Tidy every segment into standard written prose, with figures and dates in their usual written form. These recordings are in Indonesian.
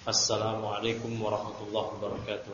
Assalamualaikum warahmatullahi wabarakatuh.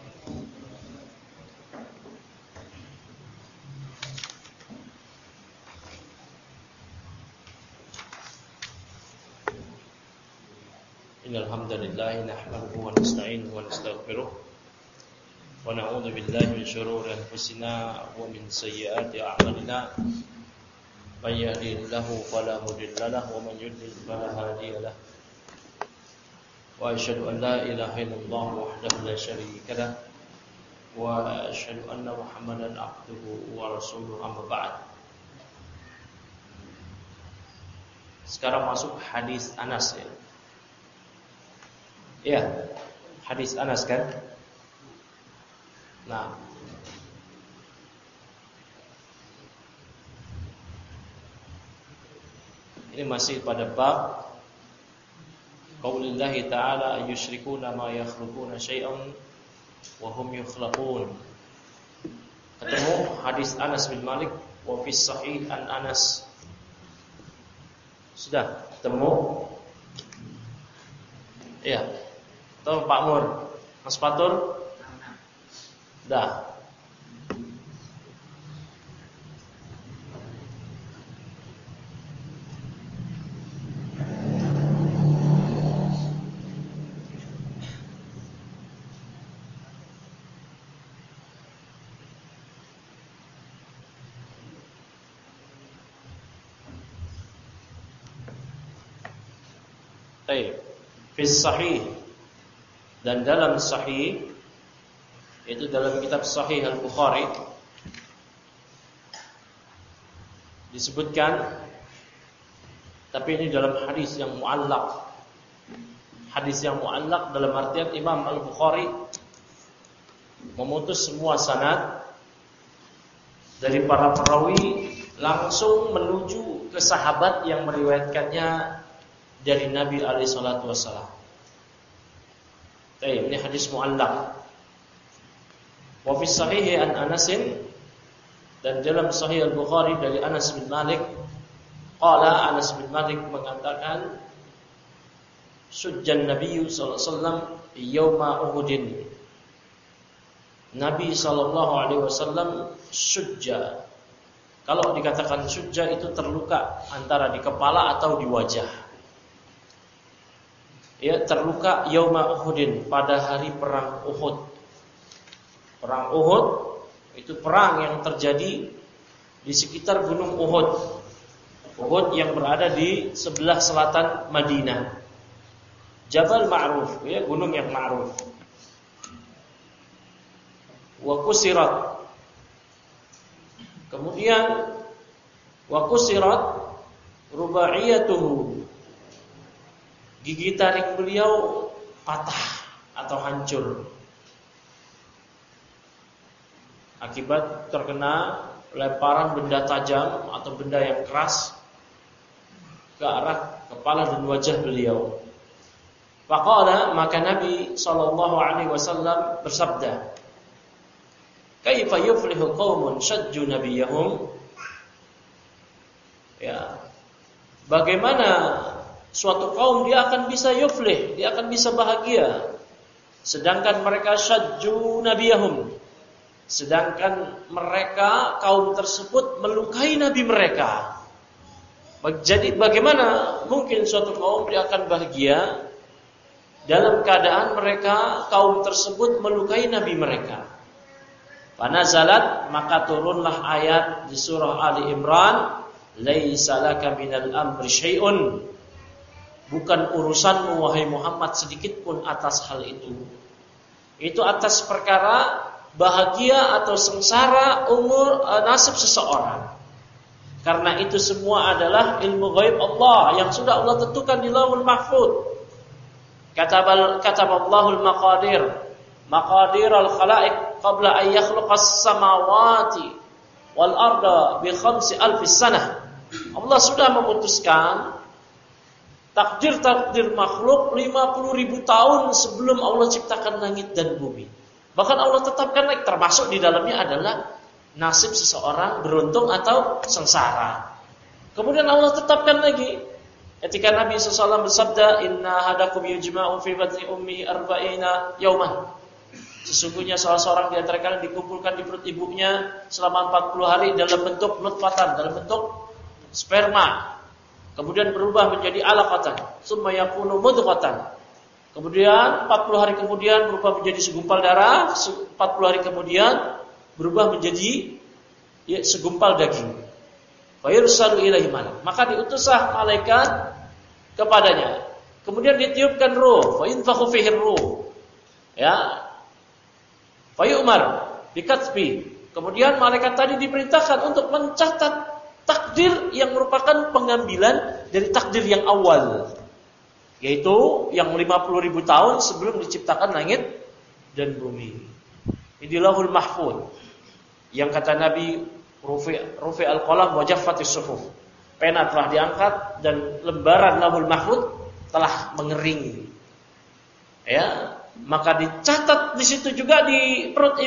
Innal hamdalillah nahmaduhu wa nasta'inuhu wa nastaghfiruh wa na'udzu billahi min shururi anfusina wa min sayyiati a'malina. May yahdihillahu fala mudilla lahu wa man yudlil fala hadiya lahu. Wa asyhadu an la ilaha illallah wahdahu la syarika lah wa asyhadu anna Muhammadan abduhu wa rasuluhu amma ba'd. Sekarang masuk hadis Anas ya. Ya, hadis Anas kan? Nah, ini masih pada bab Qaulillahi ta'ala ayyushrikuna ma yakhluquna syai'an wa hum yukhlaqun. Ketemu hadis Anas bin Malik wa fis sahih an Anas. Sudah ketemu? Iya. Tuh Pak Mur, Mas Fatur? Dah. Fis sahih, dan dalam sahih, itu dalam kitab Sahih Al-Bukhari disebutkan, tapi ini dalam hadis yang mu'allaq. Hadis yang mu'allaq dalam artian Imam Al-Bukhari memutus semua sanad dari para perawi langsung menuju ke sahabat yang meriwayatkannya dari Nabi alaihi salatu wassalam. Ini hadis mu'allaq. Wa fi sahih an Anas, dan dalam Sahih Al-Bukhari dari Anas bin Malik, qala Anas bin Malik mengatakan, sujjan Nabi sallallahu alaihi wasallam yauma Uhudin. Nabi sallallahu alaihi wasallam sujja. Kalau dikatakan sujja itu terluka antara di kepala atau di wajah. Ya, terluka yauma Uhudin, pada hari perang Uhud. Perang Uhud itu perang yang terjadi di sekitar gunung Uhud. Uhud yang berada di sebelah selatan Madinah. Jabal Ma'ruf, ya, gunung yang ma'ruf. Wa kusirat. Kemudian wa kusirat rubaiyatuhu. Gigi taring beliau patah atau hancur akibat terkena lemparan benda tajam atau benda yang keras ke arah kepala dan wajah beliau. Faqala, maka Nabi sallallahu alaihi wasallam bersabda, "Kaifa yuflihu qaumun shajju nabiyahum?" Ya, bagaimana suatu kaum dia akan bisa yuflih, dia akan bisa bahagia, sedangkan mereka syajju nabiyahum, sedangkan mereka kaum tersebut melukai nabi mereka. Jadi bagaimana mungkin suatu kaum dia akan bahagia dalam keadaan mereka kaum tersebut melukai nabi mereka? Panazalat, maka turunlah ayat di surah Ali Imran, laisa laka minal amri syai'un. Bukan urusanmu wahai Muhammad sedikit pun atas hal itu. Itu atas perkara bahagia atau sengsara nasib seseorang. Karena itu semua adalah ilmu ghaib Allah yang sudah Allah tentukan di Lauhul Mahfuz. Kataballahul maqadir al-khalaiq qabla an yakhluqas samawati wal arda bi 5,000 sanah. Allah sudah memutuskan takdir makhluk 50.000 tahun sebelum Allah ciptakan langit dan bumi. Bahkan Allah tetapkan lagi, termasuk di dalamnya adalah nasib seseorang beruntung atau sengsara. Kemudian Allah tetapkan lagi, Ketika Nabi SAW bersabda, "Inna hadakum yujma'u fi batni ummi arba'ina yauman." Sesungguhnya salah seorang di antara kalian dikumpulkan di perut ibunya selama 40 hari dalam bentuk nutfatan, dalam bentuk sperma. Kemudian berubah menjadi alaqatan, tsumma yakunu mudghatan. Kemudian 40 hari kemudian berubah menjadi segumpal darah, 40 hari kemudian berubah menjadi segumpal daging. Fa yursalu ilaihi malak. Maka diutuslah malaikat kepadanya. Kemudian ditiupkan ruh, fa yunfakhu fihi ruh. Ya. Fa yu'mar bikatbi. Kemudian malaikat tadi diperintahkan untuk mencatat takdir yang merupakan pengambilan dari takdir yang awal, yaitu yang 50.000 tahun sebelum diciptakan langit dan bumi. Ini Lauhul Mahfuz. Yang kata Nabi, rufi al-qalam wa jaffatis suhuf. Pena telah diangkat dan lembaran Lauhul Mahfuz telah mengering. Ya, maka dicatat di situ juga di perut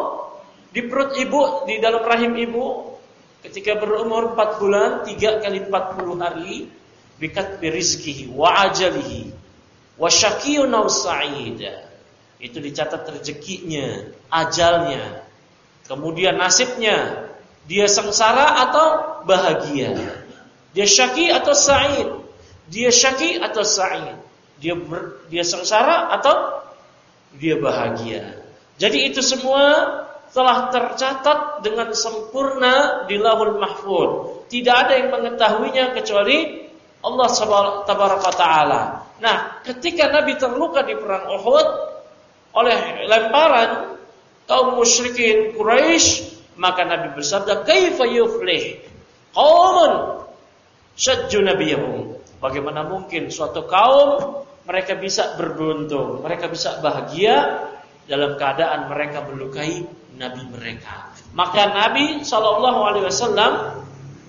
ibu, di dalam rahim ibu. Ketika berumur 4 bulan 3 kali 40 hari bikat birizkihi wa ajalihi wa syaqiyyun aw sa'id. Itu dicatat rezekinya, ajalnya, kemudian nasibnya, dia sengsara atau bahagia, dia syaqi atau sa'id, dia syaqi atau sa'id, dia sengsara atau dia bahagia. Jadi itu semua telah tercatat dengan sempurna di Lauhul Mahfuz. Tidak ada yang mengetahuinya kecuali Allah Tabaraka Ta'ala. Nah, ketika Nabi terluka di perang Uhud oleh lemparan kaum musyrikin Quraisy, maka Nabi bersabda, "Kaifa yuflih qaumun syajju nabiyahum." Bagaimana mungkin suatu kaum mereka bisa berberuntung, mereka bisa bahagia dalam keadaan mereka melukai Nabi mereka. Maka Nabi SAW,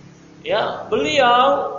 beliau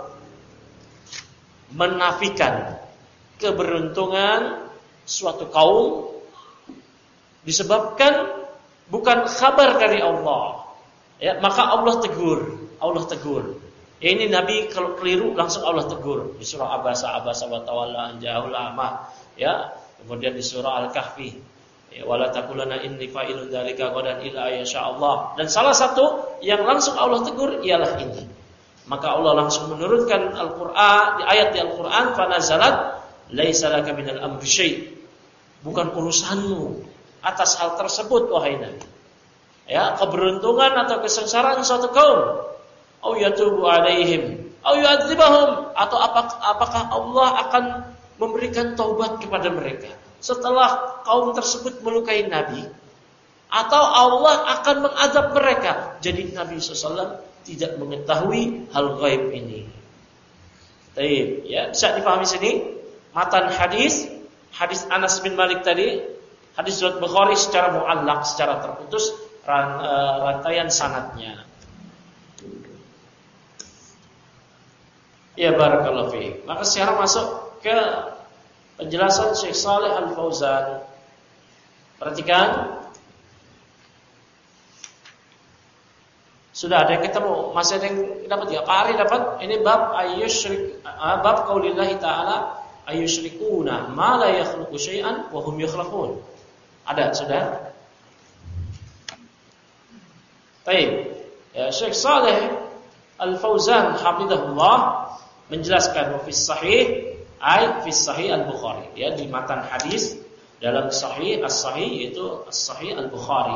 menafikan keberuntungan suatu kaum disebabkan bukan kabar dari Allah. Ya, maka Allah tegur. Ya, ini Nabi kalau keliru langsung Allah tegur di surah Abasa wa tawalla anja'ul a'ma. Ya, kemudian di surah Al-Kahfi, wala taqulanna inni fa'ilun dzalika ghadan illa insyaallah. Dan salah satu yang langsung Allah tegur ialah ini. Maka Allah langsung menurunkan Al-Qur'an, di ayat di Al-Qur'an, fa nazalat laisa laka minal amri syai'. Bukan urusanmu atas hal tersebut wahai Nabi. Ya, keberuntungan atau kesengsaraan suatu kaum, au yatubu alaihim, au yu'adzibahum, atau apakah Allah akan memberikan taubat kepada mereka setelah kaum tersebut melukai Nabi, atau Allah akan mengazab mereka. Jadi Nabi SAW tidak mengetahui hal gaib ini. Baik, ya, bisa dipahami sini matan hadis Anas bin Malik tadi, hadis riwayat Bukhari secara muallaq, secara terputus rantaian sanadnya. Ya, barakallahu fiik. Maka sekarang masuk ke penjelasan Syekh Shalih Al-Fauzan. Perhatikan. Sudah ada yang ketemu, masih ada yang dapat ya? Pak Ari dapat? Ini bab qaulillahi ta'ala ayyusyrikuna ma la yakhluqu syai'an wa hum yakhluqun. Ada, sudah? Baik. Ya, Syekh Shalih Al-Fauzan hafizahullah menjelaskan fi sahih fi sahih Al-Bukhari, ya, di matan hadis dalam sahih as-sahih yaitu as-sahih Al-Bukhari.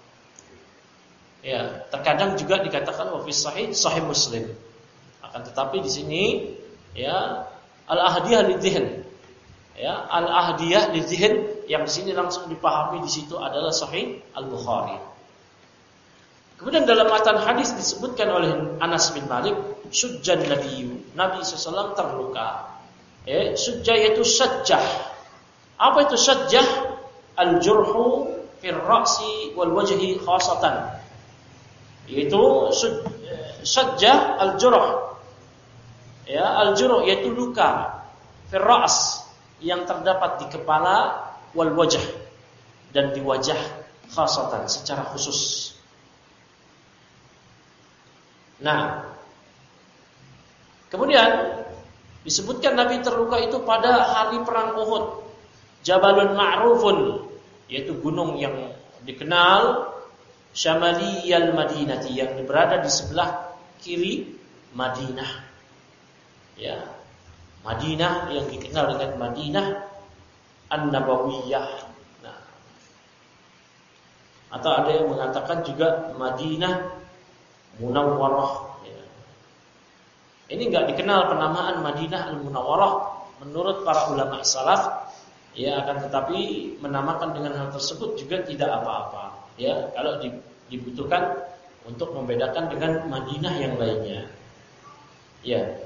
Ya, terkadang juga dikatakan wa fi sahih sahih Muslim. Akan tetapi di sini ya al-ahdiyah lidzihn. Ya, al-ahdiyah lidzihn yang di sini langsung dipahami di situ adalah sahih Al-Bukhari. Kemudian dalam matan hadis disebutkan oleh Anas bin Malik, syujjan nabiyyu, Nabi SAW terluka. Syujjah yaitu syajjah. Apa itu syajjah? Al-jurhu fir ra'si wal wajhi khasatan. Yaitu syajjah al-jurh. Ya, al-jurh yaitu luka fir ra's yang terdapat di kepala wal wajh dan di wajah khasatan secara khusus. Nah, kemudian Disebutkan Nabi terluka itu pada hari perang Uhud. Jabalun Ma'rufun, yaitu gunung yang dikenal Syamaliyal Madinati, yang berada di sebelah kiri Madinah. Ya, Madinah yang dikenal dengan Madinah An-Nabawiyah. Nah, atau ada yang mengatakan juga Madinah Munawwarah. Ya. Ini enggak dikenal penamaan Madinah Al-Munawwarah menurut para ulama salaf. Ya, akan tetapi menamakan dengan hal tersebut juga tidak apa-apa. Ya, kalau dibutuhkan untuk membedakan dengan Madinah yang lainnya. Ya.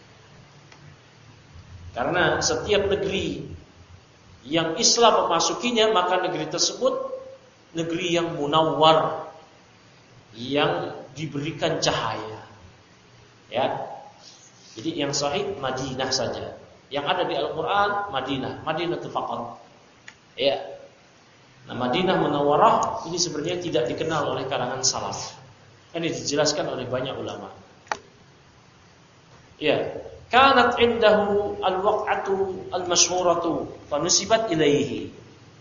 Karena setiap negeri yang Islam memasukinya, maka negeri tersebut negeri yang munawwar, yang diberikan cahaya. Ya. Jadi yang sahih Madinah saja. Yang ada di Al-Quran Madinatul faqat. Ya. Nah, Madinah Munawwarah ini sebenarnya tidak dikenal oleh kalangan salaf. Ini dijelaskan oleh banyak ulama. Ya, kanat indahu al-waq'atu al-masyhuratu fa nusibat ilaihi.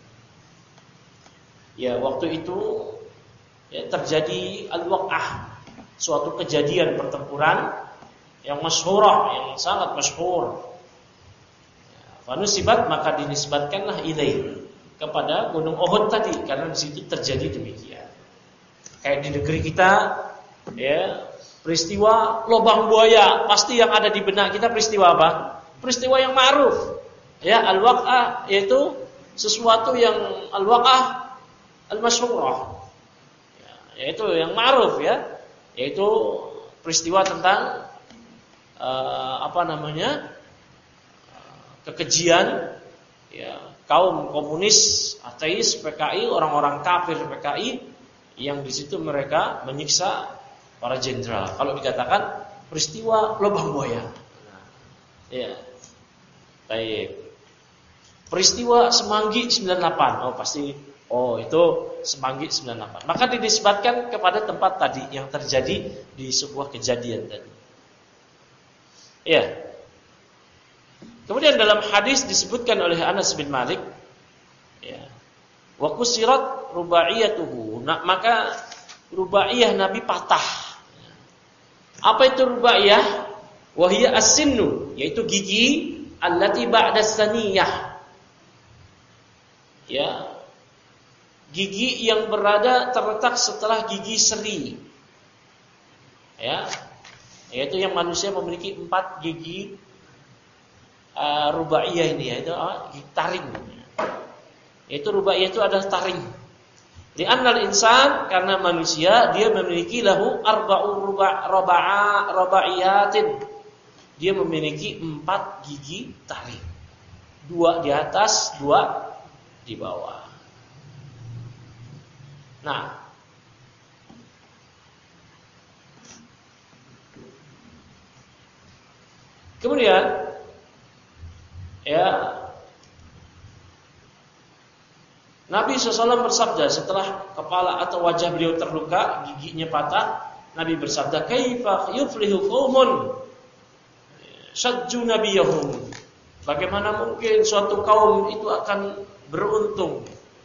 Ya, waktu itu ya, terjadi al-waq'ah, suatu kejadian pertempuran yang masyhurah, yang sangat masyhur. Fanusibat, maka dinisbatkanlah ilaihi, kepada gunung Uhud tadi, karena di situ terjadi demikian. Kayak di negeri kita, ya, peristiwa lubang buaya, pasti yang ada di benak kita peristiwa apa? Peristiwa yang ma'ruf. Ya, al-waq'ah yaitu sesuatu yang al-waq'ah al-masyhurah. Ya, yaitu yang ma'ruf, ya, yaitu peristiwa tentang kekejian, ya, kaum komunis, ateis, PKI, orang-orang kafir PKI, yang di situ mereka menyiksa para jenderal. Kalau dikatakan peristiwa lubang buaya, ya, baik. Peristiwa Semanggi 98, pasti, itu Semanggi 98. Maka dinisbatkan kepada tempat tadi yang terjadi di sebuah kejadian tadi. Ya. Kemudian dalam hadis disebutkan oleh Anas bin Malik, ya, wa kusirat rubaiyatuhu, maka rubaiyah Nabi patah. Apa itu rubaiyah? Wahia as-sinnu, yaitu gigi allati ba'da saniyah. Ya, gigi yang terletak setelah gigi seri. Ya, yaitu yang manusia memiliki 4 gigi. Rubaiyah ini, yaitu taring. Yaitu rubaiyah itu adalah taring. Li'annal insan, karena manusia dia memiliki lahu arba'u rubaiyatin. Dia memiliki 4 gigi taring. 2 di atas, 2 di bawah. Nah, kemudian, ya, Nabi SAW bersabda setelah kepala atau wajah beliau terluka, giginya patah, Nabi bersabda, "Kaifa yuflihu qaumun syajju nabiyahum?" Bagaimana mungkin suatu kaum itu akan beruntung?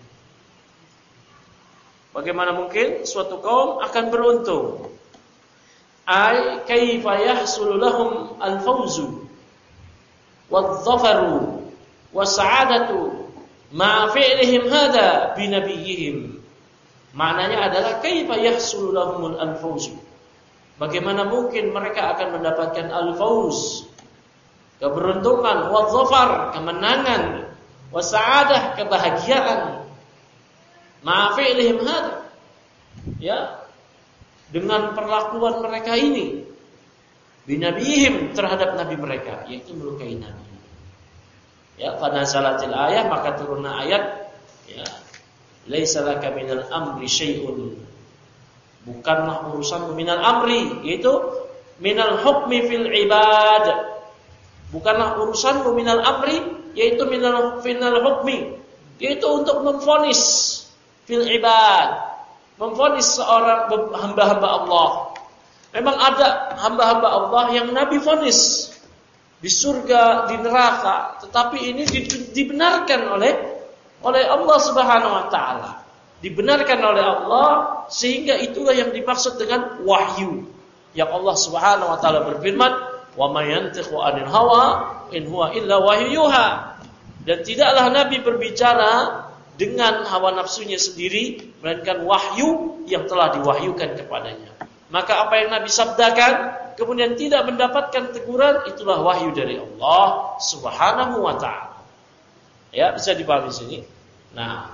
Bagaimana mungkin suatu kaum akan beruntung? Ai kaifa yahsulu lahum al-fawzu wadh-dhafaru was-sa'adatu ma fi'lihim hadza bi nabiyihim. Maknanya adalah kaifa yahsulu lahumul al-fawz. Bagaimana mungkin mereka akan mendapatkan al-fawz, keberuntungan, wadh-dhafar, kemenangan, was-sa'adah, kebahagiaan, ma fi'lihim hadza, ya, dengan perlakuan mereka ini binabihim, terhadap nabi mereka, yaitu melukai nabi. Ya, fanazalatil ayat, maka turunlah ayat, ya, laisa laka minal amri syai'un, bukanlah urusan minal amri, yaitu minal hukmi fil ibad, bukanlah urusan minal amri, yaitu minal hukmi, yaitu untuk memvonis fil ibad, memvonis seorang hamba-hamba Allah. Memang ada hamba-hamba Allah yang Nabi vonis, di surga, di neraka, tetapi ini dibenarkan oleh Allah Subhanahu wa taala. Dibenarkan oleh Allah, sehingga itulah yang dimaksud dengan wahyu. Yang Allah Subhanahu wa taala berfirman, "Wa may yantiqu 'anil hawa in huwa illa wahyu yuha." Dan tidaklah Nabi berbicara dengan hawa nafsunya sendiri, melainkan wahyu yang telah diwahyukan kepadanya. Maka apa yang Nabi sabdakan kemudian tidak mendapatkan teguran, itulah wahyu dari Allah Subhanahu wa taala. Ya, bisa dipahami sini. Nah,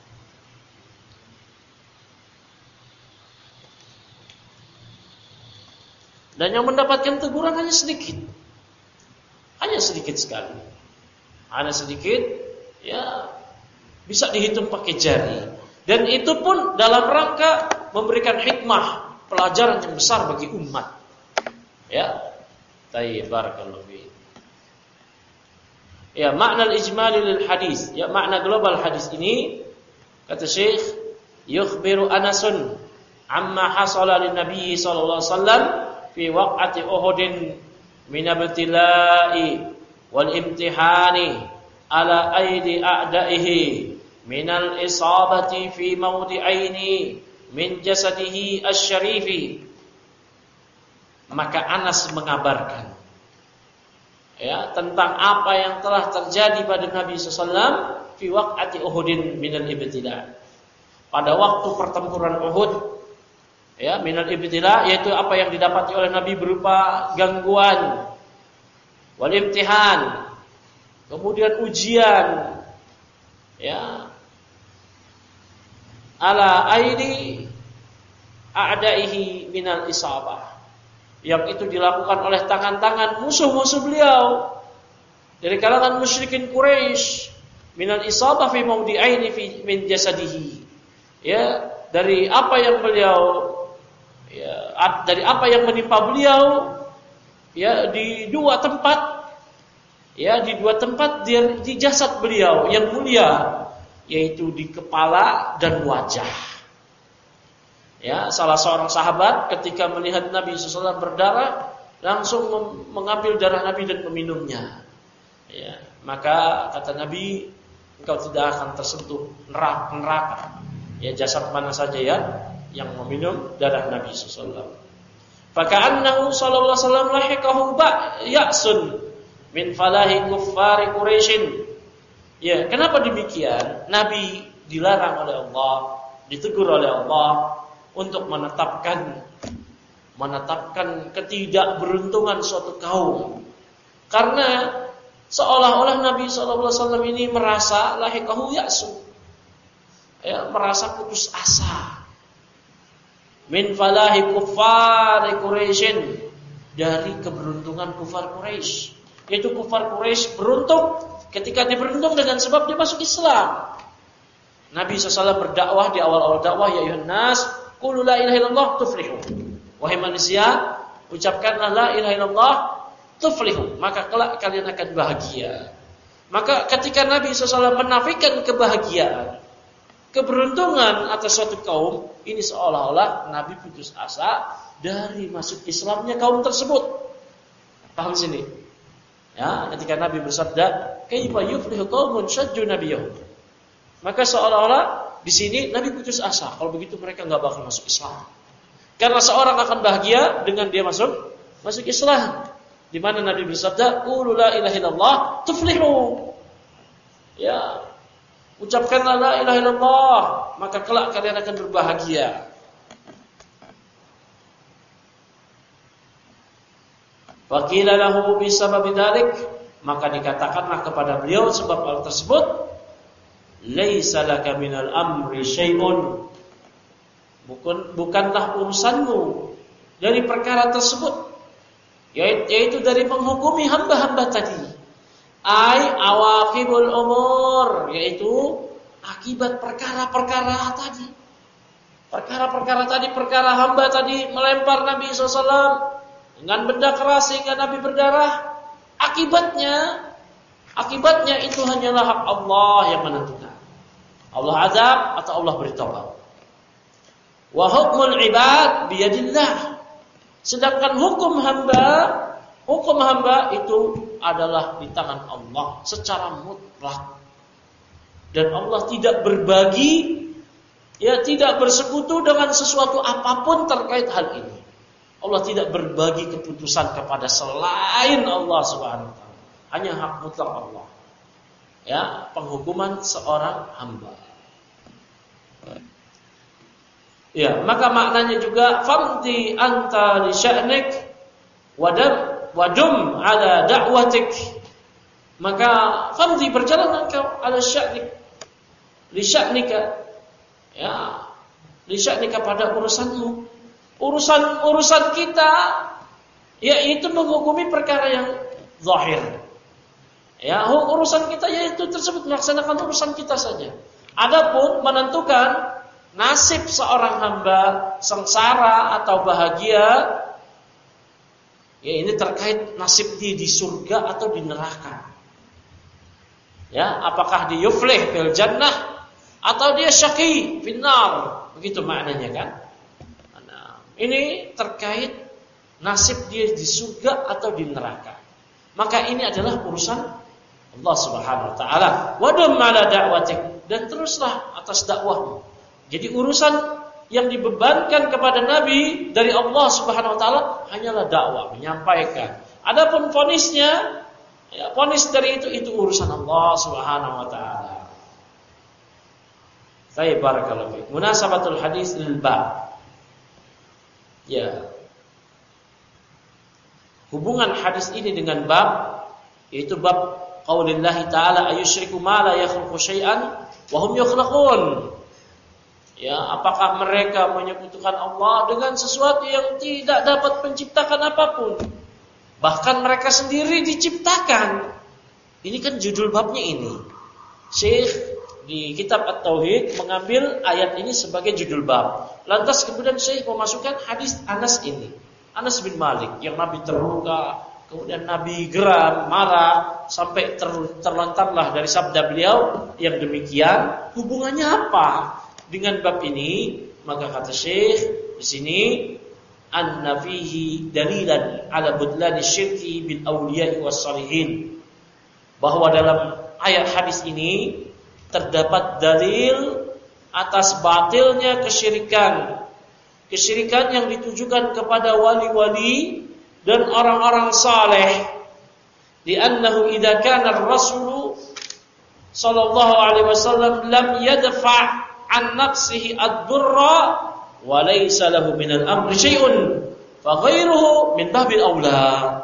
dan yang mendapatkan teguran hanya sedikit. Hanya sedikit sekali. Hanya sedikit, ya bisa dihitung pakai jari. Dan itu pun dalam rangka memberikan hikmah, pelajaran yang besar bagi umat. Ya. Tayyib, barakallahu fiik. Ya, makna al-ijmali lil hadis. Ya, makna global hadis ini kata Syekh, yukhbiru Anasun amma hasala lin Nabi sallallahu alaihi wasallam fi waq'ati Uhudin min ibtila'i wal imtihani ala aidi a'da'ihi min al-isabati fi mawdi'aini min jasadihi asy-syarifi. Maka Anas mengabarkan ya tentang apa yang telah terjadi pada Nabi sallallahu alaihi wasallam fi waq'ati Uhudin min al-ibtila'. Pada waktu pertempuran Uhud, ya, minal ibtila, yaitu apa yang didapati oleh Nabi berupa gangguan, wal imtihan, kemudian ujian, ya, ala aidi a'daihi minal isabah, yang itu dilakukan oleh tangan-tangan musuh-musuh beliau dari kalangan musyrikin Quraisy, minal isabah fi mawdi'aini fi min jasadihi, ya, dari apa yang beliau, ya, dari apa yang menimpa beliau, ya, di dua tempat, ya, di dua tempat di jasad beliau yang mulia, yaitu di kepala dan wajah. Ya, salah seorang sahabat ketika melihat Nabi SAW berdarah, langsung mengambil darah Nabi dan meminumnya. Ya, maka kata Nabi, engkau tidak akan tersentuh neraka. Ya, jasad mana saja ya yang meminum darah Nabi SAW. Faka'annahu sallallahu alaihi wasallam lahiqahu ya'sun min falahi kuffari Quraisyin. Ya, kenapa demikian? Nabi dilarang oleh Allah, ditegur oleh Allah untuk menetapkan ketidakberuntungan suatu kaum. Karena seolah-olah Nabi sallallahu alaihi wasallam ini merasa lahiqahu ya'sun. Ya, merasa putus asa. Min falahi kuffar Quraisyin, dari keberuntungan kufar Quraisy. Yaitu kufar Quraisy beruntung ketika diberuntung dengan sebab dia masuk Islam. Nabi SAW berdakwah di awal-awal dakwah, ya ayuhan nas qulu la ilaha illallah tuflihu. Wahai manusia, ucapkanlah la ilaha illallah tuflihu, maka kelak kalian akan bahagia. Maka ketika Nabi SAW menafikan kebahagiaan, keberuntungan atas suatu kaum, ini seolah-olah Nabi putus asa dari masuk Islamnya kaum tersebut. Paham sini? Ya, ketika Nabi bersabda, "Kaifa yuflihu qaumun syajju nabiyyahum." Maka seolah-olah di sini Nabi putus asa, kalau begitu mereka enggak bakal masuk Islam. Karena seorang akan bahagia dengan dia masuk Islam. Di mana Nabi bersabda, "Qulu la ilaha illallah tuflihu." Ya, ucapkanlah la ilaha illallah, maka kelak kalian akan berbahagia. Faqila lahu bisababi dzalik, maka dikatakanlah kepada beliau sebab hal tersebut, laisa laka minal amri syai'un, bukanlah urusanmu dari perkara tersebut, yaitu dari menghukumi hamba-hamba tadi. Ai awaqibul umur, yaitu akibat perkara-perkara tadi. Perkara hamba tadi melempar Nabi SAW dengan benda keras sehingga Nabi berdarah. Akibatnya itu hanyalah hak Allah yang menentukan. Allah azab atau Allah beritahu. Wa hukmul ibad biyadillah. Sedangkan hukum hamba Hukum hamba itu adalah di tangan Allah secara mutlak. Dan Allah tidak berbagi, ya tidak bersekutu dengan sesuatu apapun terkait hal ini. Allah tidak berbagi keputusan kepada selain Allah Subhanahu wa taala. Hanya hak mutlak Allah. Ya, penghukuman seorang hamba. Ya, maka maknanya juga famdi anta li sya'nik wadum ala da'watik. Maka famdi berjalan engkau ala sya'nik li sya'nika. Ya, li sya'nika pada urusanmu. Urusan kita yaitu menghukumi perkara yang zahir. Ya, urusan kita yaitu tersebut melaksanakan urusan kita saja. Adapun menentukan nasib seorang hamba sengsara atau bahagia, ya ini terkait nasib dia di surga atau di neraka. Ya, apakah dia yuflih fil jannah atau dia syaqi fin nar, begitu maknanya kan? Nah, ini terkait nasib dia di surga atau di neraka. Maka ini adalah urusan Allah Subhanahu wa taala. Wadum ala da'watik, dan teruslah atas dakwahmu. Jadi urusan yang dibebankan kepada Nabi dari Allah Subhanahu wa taala hanyalah dakwah, menyampaikan. Adapun vonisnya, ya vonis dari itu urusan Allah Subhanahu wa taala. Baik, barakallahu fiik. Munasabatul hadis lil bab. Ya. Hubungan hadis ini dengan bab, yaitu bab qaulillahi ta'ala ayyusyriku ma la yakhluqu syai'an wa hum yakhluqun. Ya, apakah mereka menyekutukan Allah dengan sesuatu yang tidak dapat menciptakan apapun? Bahkan mereka sendiri diciptakan. Ini kan judul babnya ini. Syekh di kitab At-Tauhid mengambil ayat ini sebagai judul bab. Lantas kemudian Syekh memasukkan hadis Anas ini. Anas bin Malik yang Nabi terluka, kemudian Nabi geram, marah, sampai terlontarlah dari sabda beliau yang demikian. Hubungannya apa dengan bab ini? Maka kata Syekh di sini, anna fihi dalilan ala budlani syirki bil awliya'i was salihin. Bahwa dalam ayat hadis ini terdapat dalil atas batilnya kesyirikan yang ditujukan kepada wali-wali dan orang-orang saleh. Li'annahu idza kana ar-rasul sallallahu alaihi wasallam lam yadfa' an nafsihi ad-durra wa laysa lahu min al-amri syai'un fa ghairuhu min babil aula.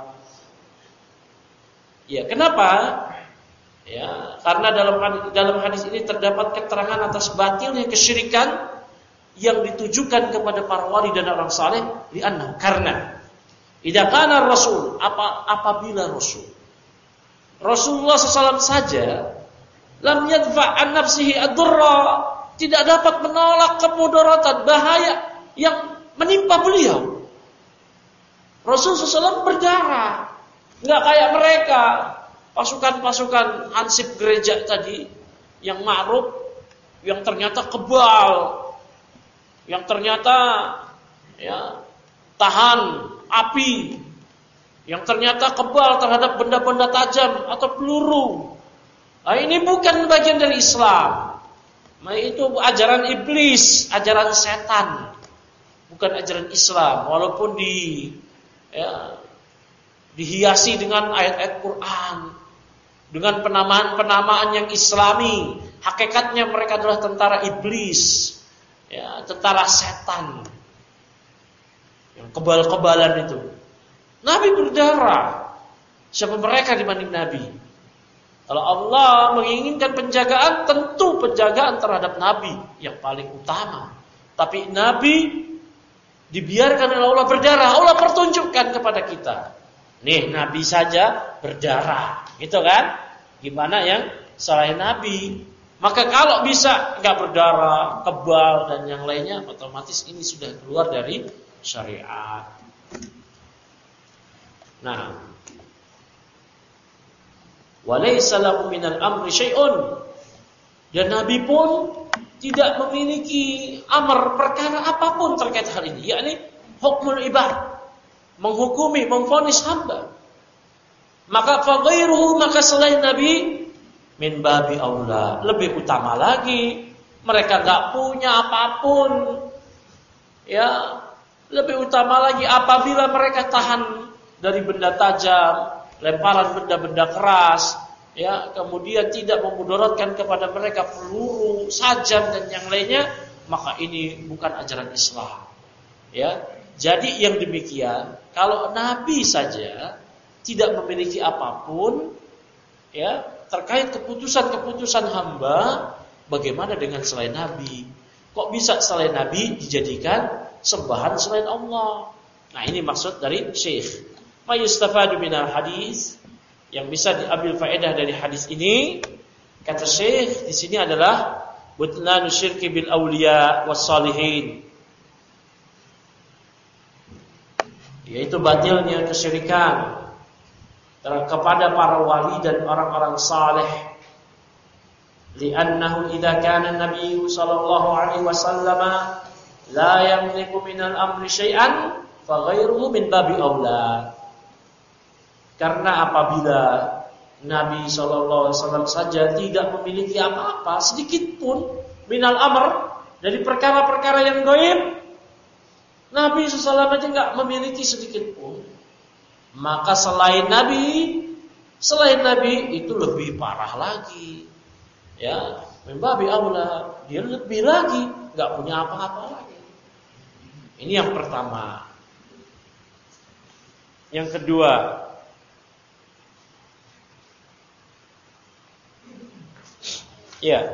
Ya, kenapa? Ya, karena dalam hadis ini terdapat keterangan atas batilnya kesyirikan yang ditujukan kepada para wali dan orang saleh. Li'annahu, karena idza kana ar-rasul, apabila Rasulullah SAW saja lam yadfa' an nafsihi ad-durra, tidak dapat menolak kemudaratan, bahaya yang menimpa beliau. Rasulullah SAW berdarah, nggak kayak mereka pasukan-pasukan hansip gereja tadi yang ma'ruf, yang ternyata kebal, yang ternyata ya tahan api, yang ternyata kebal terhadap benda-benda tajam atau peluru. Nah, ini bukan bagian dari Islam. Nah, itu ajaran iblis, ajaran setan, bukan ajaran Islam. Walaupun dihiasi dengan ayat-ayat Quran, dengan penamaan-penamaan yang Islami, hakikatnya mereka adalah tentara iblis, ya, tentara setan, yang kebal-kebalan itu. Nabi berdarah. Siapa mereka dibanding Nabi? Kalau Allah menginginkan penjagaan, tentu penjagaan terhadap Nabi yang paling utama. Tapi Nabi dibiarkan oleh Allah berdarah. Allah pertunjukkan kepada kita. Nih, Nabi saja berdarah, gitu kan? Gimana yang selain Nabi? Maka kalau bisa nggak berdarah, kebal dan yang lainnya, otomatis ini sudah keluar dari syariat. Nah, walaysa lahu minal amri syai'un, dan Nabi pun tidak memiliki amar perkara apapun terkait hal ini, yakni hukmul ibad, menghukumi, memvonis hamba. Maka faghairuhu, maka selain Nabi, min babi aula, lebih utama lagi. Mereka enggak punya apapun. Ya, lebih utama lagi apabila mereka tahan dari benda tajam, lemparan benda-benda keras, ya, kemudian tidak memudaratkan kepada mereka peluru, sajam dan yang lainnya, maka ini bukan ajaran Islam. Ya, jadi yang demikian, kalau Nabi saja tidak memiliki apapun, ya, terkait keputusan-keputusan hamba, bagaimana dengan selain Nabi? Kok bisa selain Nabi dijadikan sembahan selain Allah? Nah, ini maksud dari Syekh. Ma yustafadu minal hadis, yang bisa diambil faedah dari hadis ini, kata Syekh di sini adalah butlanu syirki bil auliya was salihin, yaitu batilnya kesyirikan kepada para wali dan orang-orang saleh. Li'annahu idza kana an-nabiy sallallahu alaihi wasallam la yamliku minal amri syai'an fa ghairuhu min babi aula. Karena apabila Nabi sallallahu alaihi wasallam saja tidak memiliki apa-apa sedikit pun minal amr, dari perkara-perkara yang gaib, Nabi sallallahu alaihi wasallam aja enggak memiliki sedikit pun, maka selain Nabi itu lebih parah lagi. Ya, min babi aula, dia lebih lagi enggak punya apa-apa lagi. Ini yang pertama. Yang kedua, ya,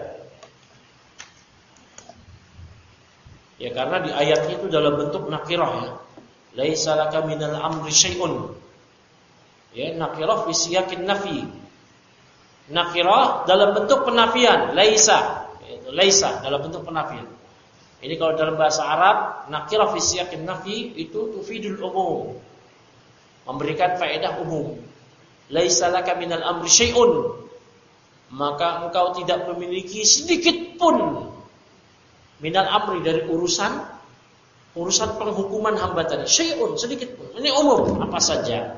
karena di ayat itu dalam bentuk nakirah, ya. Laisa laka minal amri syai'un. Ya, nakirah fi siyaqin nafi. Nakirah dalam bentuk penafian, laisa. Itu laisa dalam bentuk penafian. Ini kalau dalam bahasa Arab, nakirah fi siyaqin nafi itu tufidul umum. Memberikan faedah umum. Laisa laka minal amri syai'un. Maka engkau tidak memiliki sedikit pun minal amri, dari urusan penghukuman hamba tadi. Syai'un, sedikit pun. Ini umum, apa saja.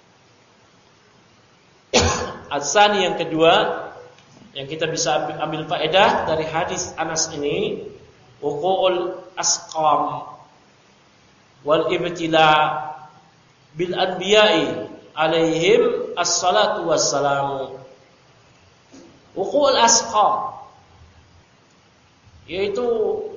As-sani, yang kedua, yang kita bisa ambil faedah dari hadis Anas ini, wuqu'ul asqam wal ibtila bil anbiya'i alaihim as-salatu wassalamu. Wuqu'ul asqam, yaitu,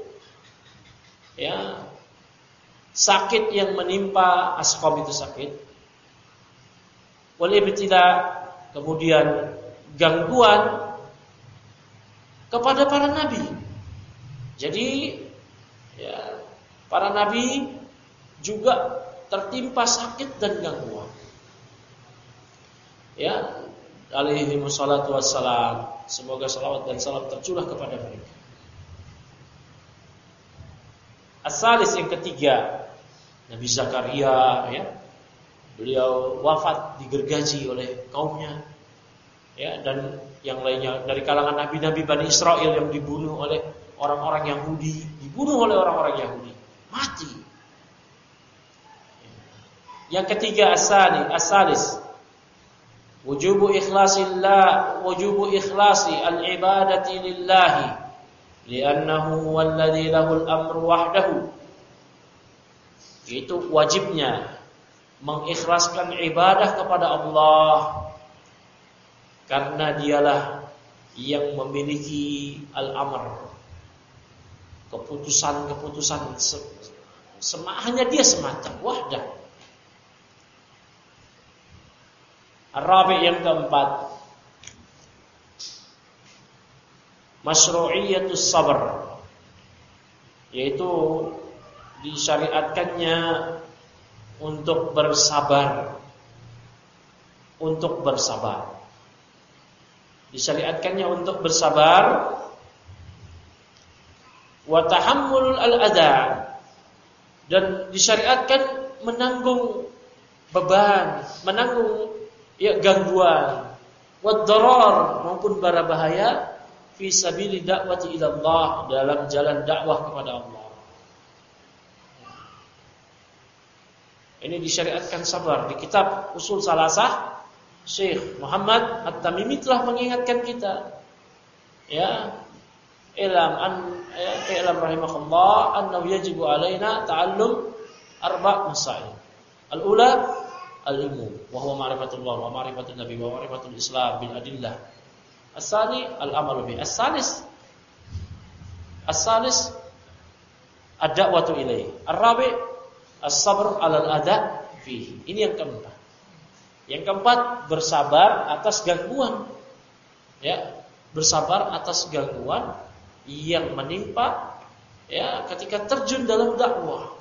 ya, sakit yang menimpa. Asqam itu sakit. Wal ibtila, kemudian gangguan kepada para nabi. Jadi, ya, para nabi juga tertimpa sakit dan gangguan. Ya, alaihi wassalatu wassalam, semoga salawat dan salam tercurah kepada mereka. As-salis, yang ketiga, Nabi Zakaria, ya, beliau wafat digergaji oleh kaumnya, ya, dan yang lainnya dari kalangan nabi-nabi Bani Israel yang dibunuh oleh orang-orang Yahudi, mati. Yang ketiga, as-salis, wujubu ikhlasi al-ibadati lillahi li'annahu huwallazi lahul amru wahdahu. Itu wajibnya mengikhlaskan ibadah kepada Allah, karena dialah yang memiliki al-amr, keputusan hanya dia semata, wahdah. Ar-rabi', yang keempat, masyru'iyatus sabr, yaitu disyariatkannya untuk bersabar. Disyariatkannya untuk bersabar. Wa tahammulul al-adha, dan disyariatkan menanggung beban, menanggung, ya, gangguan, wad darar, maupun bara bahaya, fi sabili da'wati ila Allah, dalam jalan dakwah kepada Allah. Ini disyariatkan sabar. Di kitab Usul Salasah Syekh Muhammad At-Tamimi telah mengingatkan kita, ya, i'lam rahimakallah annahu yajibu alaina ta'allum arba' masail. Al-ula al-ilmu wa huwa ma'rifatullah wa ma'rifatun nabi wa ma'rifatul islam bil adillah. As-sani al-amalu bi. As-salis ad-da'watu ilaihi. Ar-rabi' as-sabr 'alal ada' fihi. Ini yang keempat. Yang keempat, bersabar atas gangguan. Ya, bersabar atas gangguan yang menimpa, ya, ketika terjun dalam dakwah.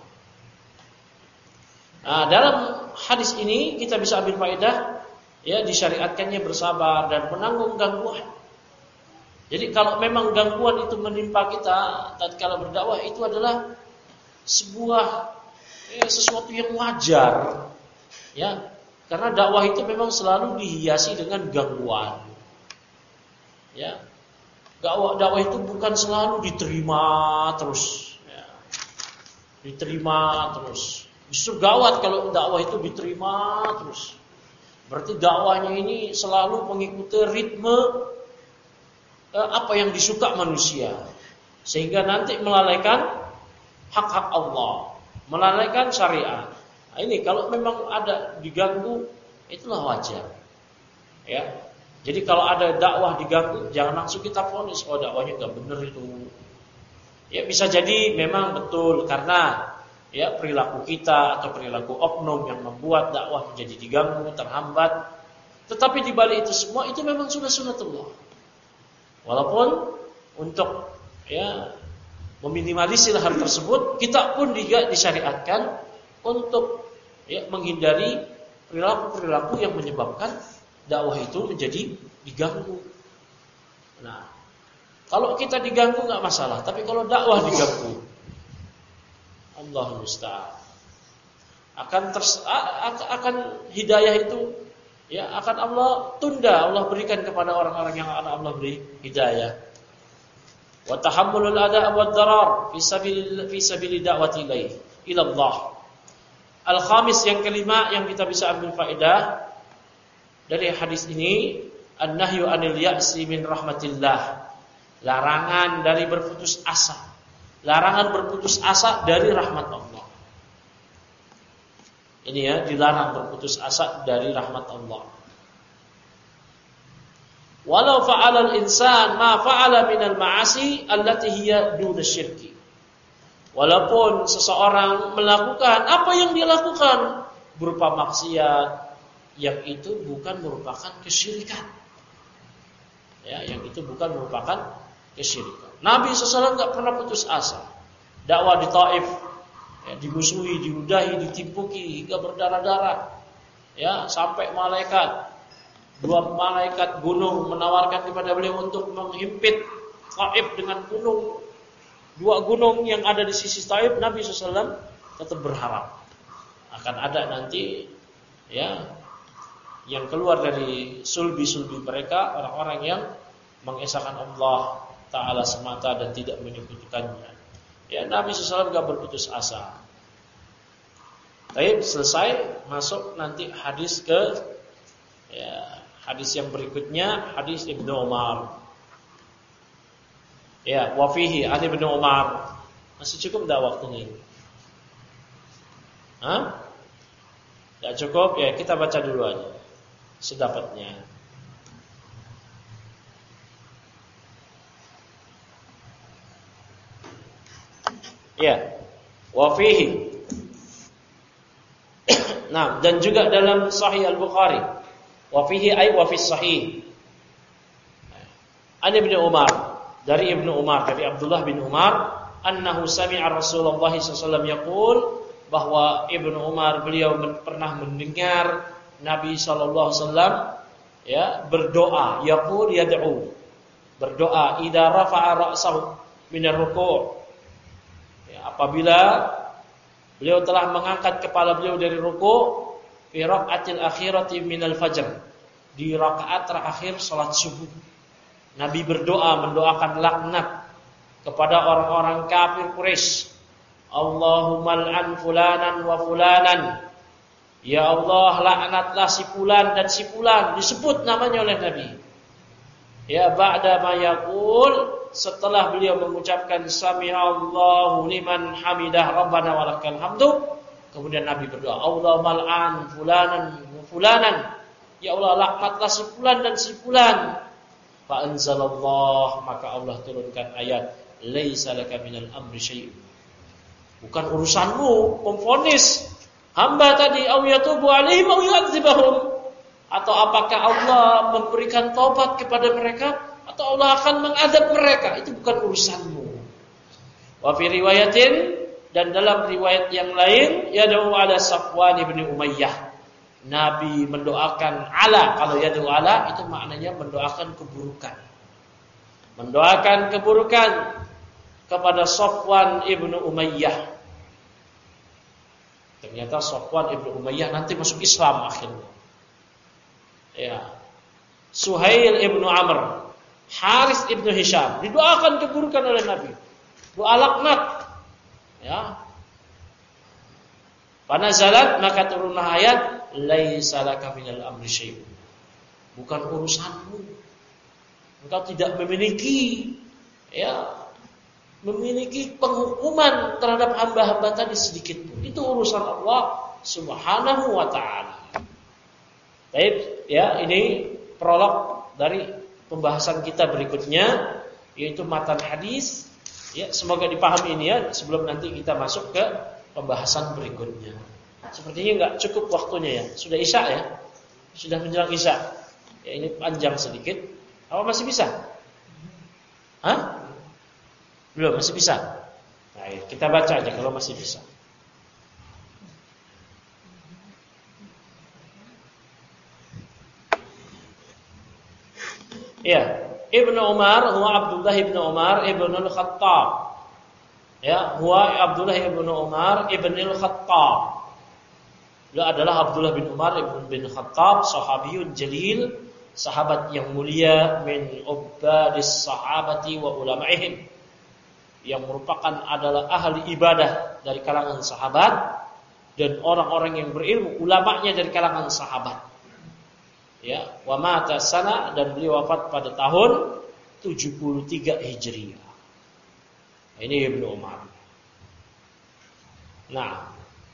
Nah, dalam hadis ini kita bisa ambil faedah, ya, disyariatkannya bersabar dan menanggung gangguan. Jadi kalau memang gangguan itu menimpa kita tatkala berdakwah, itu adalah sebuah sesuatu yang wajar, ya, karena dakwah itu memang selalu dihiasi dengan gangguan, ya. Dakwah itu bukan selalu diterima terus, ya. Diterima terus. Justru gawat kalau dakwah itu diterima terus. Berarti dakwahnya ini selalu mengikuti ritme apa yang disuka manusia, sehingga nanti melalaikan hak-hak Allah, melalaikan syariat. Nah, ini kalau memang ada diganggu, itulah wajar, ya. Jadi kalau ada dakwah diganggu, jangan langsung kita vonis, oh dakwahnya nggak benar itu. Ya, bisa jadi memang betul karena, ya, perilaku kita atau perilaku oknum yang membuat dakwah menjadi diganggu, terhambat. Tetapi di balik itu semua, itu memang sudah sunatullah. Walaupun untuk, ya, meminimalisir hal tersebut, kita pun juga disyariatkan untuk, ya, menghindari perilaku-perilaku yang menyebabkan dakwah itu menjadi diganggu. Nah, kalau kita diganggu nggak masalah, tapi kalau dakwah diganggu, Allahu musta'an, akan hidayah itu, ya, akan Allah tunda, Allah berikan kepada orang-orang yang akan Allah beri hidayah. Wa tahammulul ada' wad darar fi sabili da'wati ila Allah. Al-khamis, yang kelima yang kita bisa ambil faedah dari hadis ini, an-nahyu 'anil ya'si min rahmatillah. Larangan dari berputus asa. Larangan berputus asa dari rahmat Allah. Ini, ya, dilarang berputus asa dari rahmat Allah. Walau fa'ala al-insan ma fa'ala minal ma'asi allati hiya duna syirki. Walaupun seseorang melakukan apa yang dia lakukan berupa maksiat, yang itu bukan merupakan kesyirikan. Ya, yang itu bukan merupakan kesyirikan. Nabi SAW enggak pernah putus asa. Dakwah di Taif, ya, dimusuhi, diludahi, ditimpuki hingga berdarah-darah. Ya, sampai dua malaikat gunung menawarkan kepada beliau untuk menghimpit Taif dengan gunung. Dua gunung yang ada di sisi Taif, Nabi SAW tetap berharap akan ada nanti, ya, yang keluar dari sulbi-sulbi mereka, orang-orang yang mengesahkan Allah Ta'ala semata dan tidak menyekutukannya. Ya, Nabi SAW gak berputus asa. Tapi selesai, masuk nanti hadis ke, ya, hadis yang berikutnya, hadis Ibnu Umar. Ya, wafihi an Ibnu Umar. Masih cukup enggak waktunya ini? Hah? Enggak cukup? Ya, kita baca dulu aja sedapatnya. Ya, wafihi. Nah, dan juga dalam Sahih Al-Bukhari, wafihi ay wafis sahih. An Ibnu Umar, dari Ibnu Umar, dari Abdullah bin Umar, annahu sami'a Rasulullah SAW yaqul, bahwa Ibnu Umar beliau pernah mendengar Nabi SAW, ya, berdoa, yaqul yad'u, berdoa idza rafa'a ra'sahu minar ruku', ya, apabila beliau telah mengangkat kepala beliau dari ruku', fi raq'atil akhirati minal fajr, di rakaat terakhir salat subuh. Nabi berdoa, mendoakan laknat kepada orang-orang kafir Quraisy. Allahumma al'an fulanan wa fulanan. Ya Allah, laknatlah si fulan dan si fulan, disebut namanya oleh Nabi. Ya ba'da ma yaqul, setelah beliau mengucapkan sami'allahu liman hamidah rabbana walakal hamdu, kemudian Nabi berdoa, Allahumma al'an fulanan wa fulanan. Ya Allah, laknatlah si fulan dan si fulan. Fa anzalallah, maka Allah turunkan ayat, laisa laka minal amri syai'un. Bukan urusanmu memvonis hamba tadi, au yatubu alaihim au yu'adzibahum, atau apakah Allah memberikan taubat kepada mereka atau Allah akan mengadab mereka, itu bukan urusanmu. Wa fi riwayatin, dan dalam riwayat yang lain, yad'u ala Safwan bin Umayyah, Nabi mendoakan ala, kalau yad'u ala itu maknanya mendoakan keburukan. Mendoakan keburukan kepada Safwan ibnu Umayyah. Ternyata Safwan ibnu Umayyah nanti masuk Islam akhirnya. Ya. Suhail ibnu Amr, Haris ibnu Hisham didoakan keburukan oleh Nabi. Doa laknat. Ya. Panazalat, maka turunlah ayat, laisa laka minal amri syai'un. Bukan urusanmu. Engkau tidak memiliki penghukuman terhadap hamba-hamba tadi sedikit pun. Itu urusan Allah Subhanahu wa taala. Baik, ya, ini prolog dari pembahasan kita berikutnya, yaitu matan hadis. Ya, semoga dipahami ini ya, sebelum nanti kita masuk ke pembahasan berikutnya. Sepertinya enggak cukup waktunya ya. Sudah Isya ya? Sudah menjelang Isya. Ya, ini panjang sedikit. Apa masih bisa? Hah? Belum, masih bisa. Baik, kita baca aja kalau masih bisa. Ya, Ibnu Umar, huwa Abdullah ibnu Umar ibnu al-Khattab. Ya, huwa Abdullah ibnu Umar ibnu al-Khattab. Beliau adalah Abdullah bin Umar bin Khattab, sahabiyun jalil, sahabat yang mulia, min ubadis sahabati wa ulama'ihim, yang merupakan adalah ahli ibadah dari kalangan sahabat dan orang-orang yang berilmu, ulamanya dari kalangan sahabat. Ya, wa mata sana, dan beliau wafat pada tahun 73 Hijriah. Ini Ibnu Umar. Nah,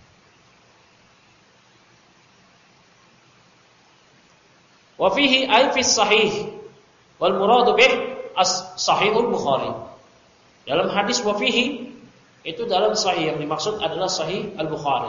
wa fihi ay fi sahih wal muradu bih as-sahihul Bukhari. Dalam hadis wa fihi itu dalam sahih, yang dimaksud adalah sahih Al-Bukhari.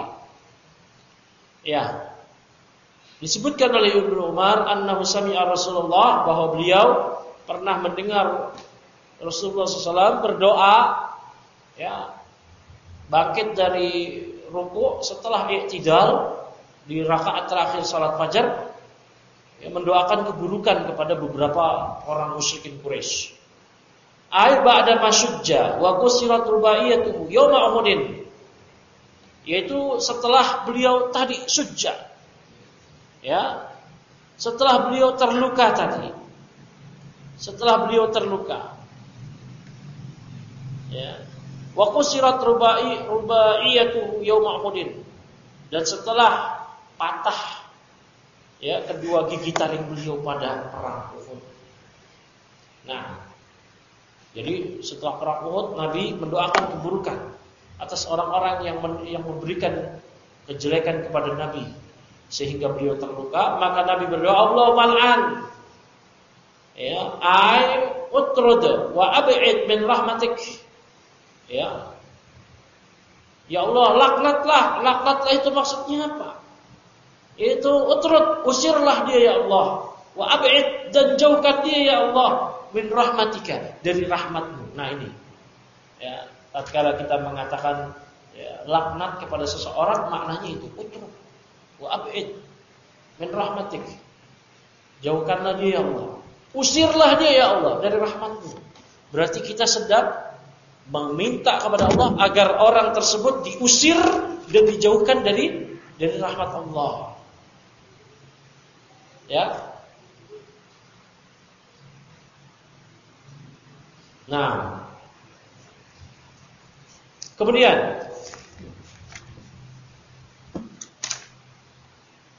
Ya. Disebutkan oleh Ibnu Umar annahu sami'a Rasulullah, bahwa beliau pernah mendengar Rasulullah SAW berdoa, ya, bangkit dari ruku setelah i'tidal di rakaat terakhir salat fajar, ya, mendoakan keburukan kepada beberapa orang musyrikin Quraisy. Ay ba'da masyujja wa qusirat rubaiyatuhu yauma Uhudin, yaitu setelah beliau tadi sujja, ya, setelah beliau terluka tadi, ya, wa qusirat rubaiyatuhu yauma Uhudin, dan setelah patah, ya, kedua gigi taring beliau pada perang Uhud. Nah, jadi setelah perang Uhud, Nabi mendoakan keburukan atas orang-orang yang memberikan kejelekan kepada Nabi sehingga beliau terluka. Maka Nabi berdoa, Allahumma al'an, ya, ay utrud wa ab'id min rahmatik. Ya. Ya Allah, laknatlah itu maksudnya apa? Itu utrud, usirlah dia ya Allah, wa ab'id, dan jauhkan dia ya Allah, min rahmatika, dari rahmatmu. Nah ini, ya, tatkala kita mengatakan, ya, laknat kepada seseorang, maknanya itu utrud wa ab'id min rahmatik, jauhkanlah dia ya Allah, usirlah dia ya Allah dari rahmatmu. Berarti kita sedang meminta kepada Allah agar orang tersebut diusir dan dijauhkan dari rahmat Allah. Ya. Nah, kemudian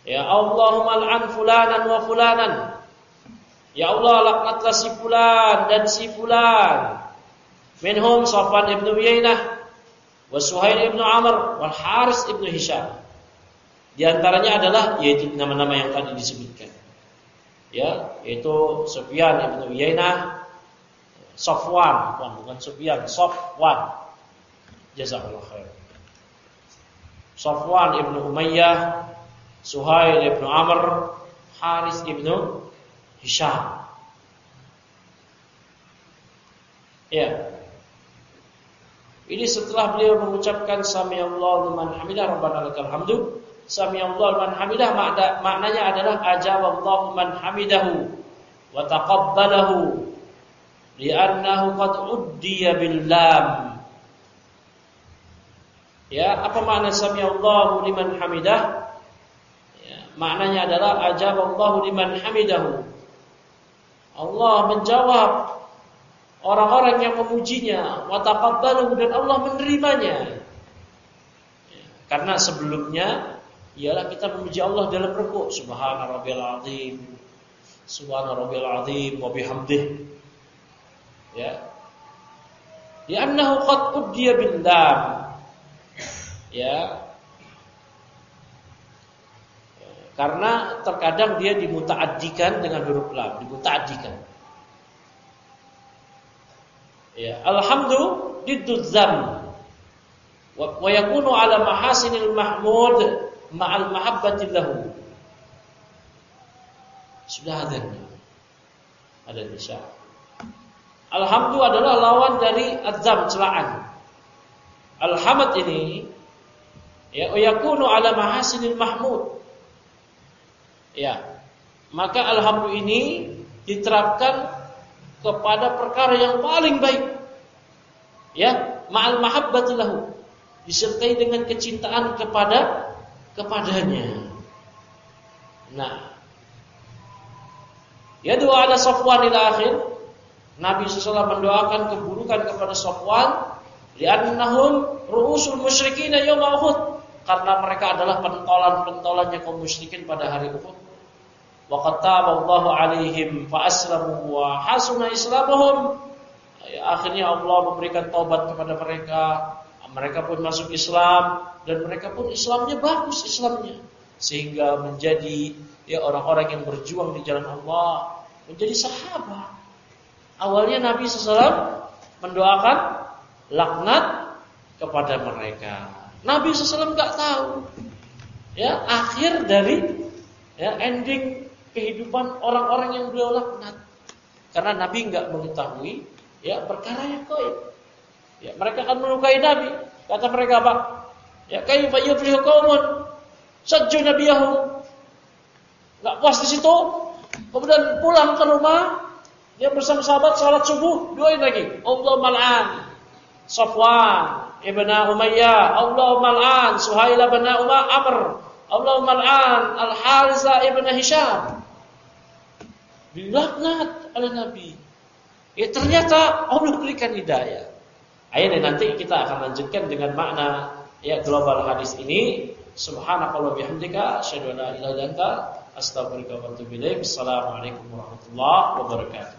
Ya Allahumma al'an fulanan wa fulanan. Ya Allah, laknatlah si fulan dan si fulan. Minhum Safwan ibn Uyainah wa Suhail ibn Amr wal Haris ibn Hisham. Di antaranya adalah yaitu nama-nama yang tadi disebutkan. Ya, yaitu Sufyan ibn Uyainah, Safwan, bukan Sufyan, Safwan. Jazakallahu khair. Safwan ibn Umayyah, Suhail ibn Amr, Haris ibn Hisham. Ya. Ini setelah beliau mengucapkan Sami'allahu liman hamidah, Rabbana lakal hamdu. Sami'allahu liman hamidah maknanya adalah ajaballahu liman hamidahu wa taqabbalahu li'annahu qad uddiya bil lam. Ya, apa makna Sami'allahu liman hamidah? Ya, maknanya adalah ajaballahu liman hamidahu. Allah menjawab orang-orang yang memujinya, wa taqabbalahu, dan Allah menerimanya. Ya, karena sebelumnya ialah kita memuji Allah dalam rukuk, subhana rabbiyal azim, subhana rabbiyal azim wa bihamdih. Ya. Li'annahu qad uddiya bil lam. Ya. Karena terkadang dia dimuta'addikan dengan huruf lam, dimuta'addikan. Ya, alhamdu didduz zam wa yakunu ala mahasinil mahmud ma'al mahabbati lahu. Sudah ada isya. Alhamdu adalah lawan dari adzam, celaan. Alhamd ini ya yakunu ala mahasinil mahmud. Ya. Maka alhamdu ini diterapkan kepada perkara yang paling baik. Ya, ma'al mahabbati lahu, disertai dengan kecintaan kepadanya. Nah, ya doa ala Safwan ila akhir. Nabi SAW mendoakan keburukan kepada Safwan li'annahum ru'usul musyrikin yaum Uhud, karena mereka adalah pentolan-pentolannya kaum musyrikin pada hari Uhud. Wa qad taballahu alaihim fa aslamu wa hasuna islamuhum. Akhirnya Allah memberikan taubat kepada mereka. Mereka pun masuk Islam dan mereka pun Islamnya bagus, Islamnya, sehingga menjadi ya orang-orang yang berjuang di jalan Allah, menjadi sahabat. Awalnya Nabi SAW mendoakan laknat kepada mereka. Nabi SAW nggak tahu ya akhir dari ya ending kehidupan orang-orang yang beliau laknat, karena Nabi nggak mengetahui ya perkara yang gaib. Ya, mereka akan melukai Nabi. Kata mereka apa? Ya, kaifa yuflihu qaumun sajju nabiyahum. Enggak puas di situ, kemudian pulang ke rumah, dia bersama sahabat salat subuh, doain lagi. Allahumma al'an Safwan ibn Umayyah, Allahumma al'an Suhail ibn Amr, Allahumma al'an Al-Harisa ibn Hisham. Dilaknat oleh Nabi. Ya, ternyata Allah berikan hidayah. Ayo nanti kita akan lanjutkan dengan makna ya global hadis ini. Subhanakallah bihamdika asyhadu an la ilaha illa anta astaghfiruka wa atubu ilaik. Assalamualaikum warahmatullahi wabarakatuh.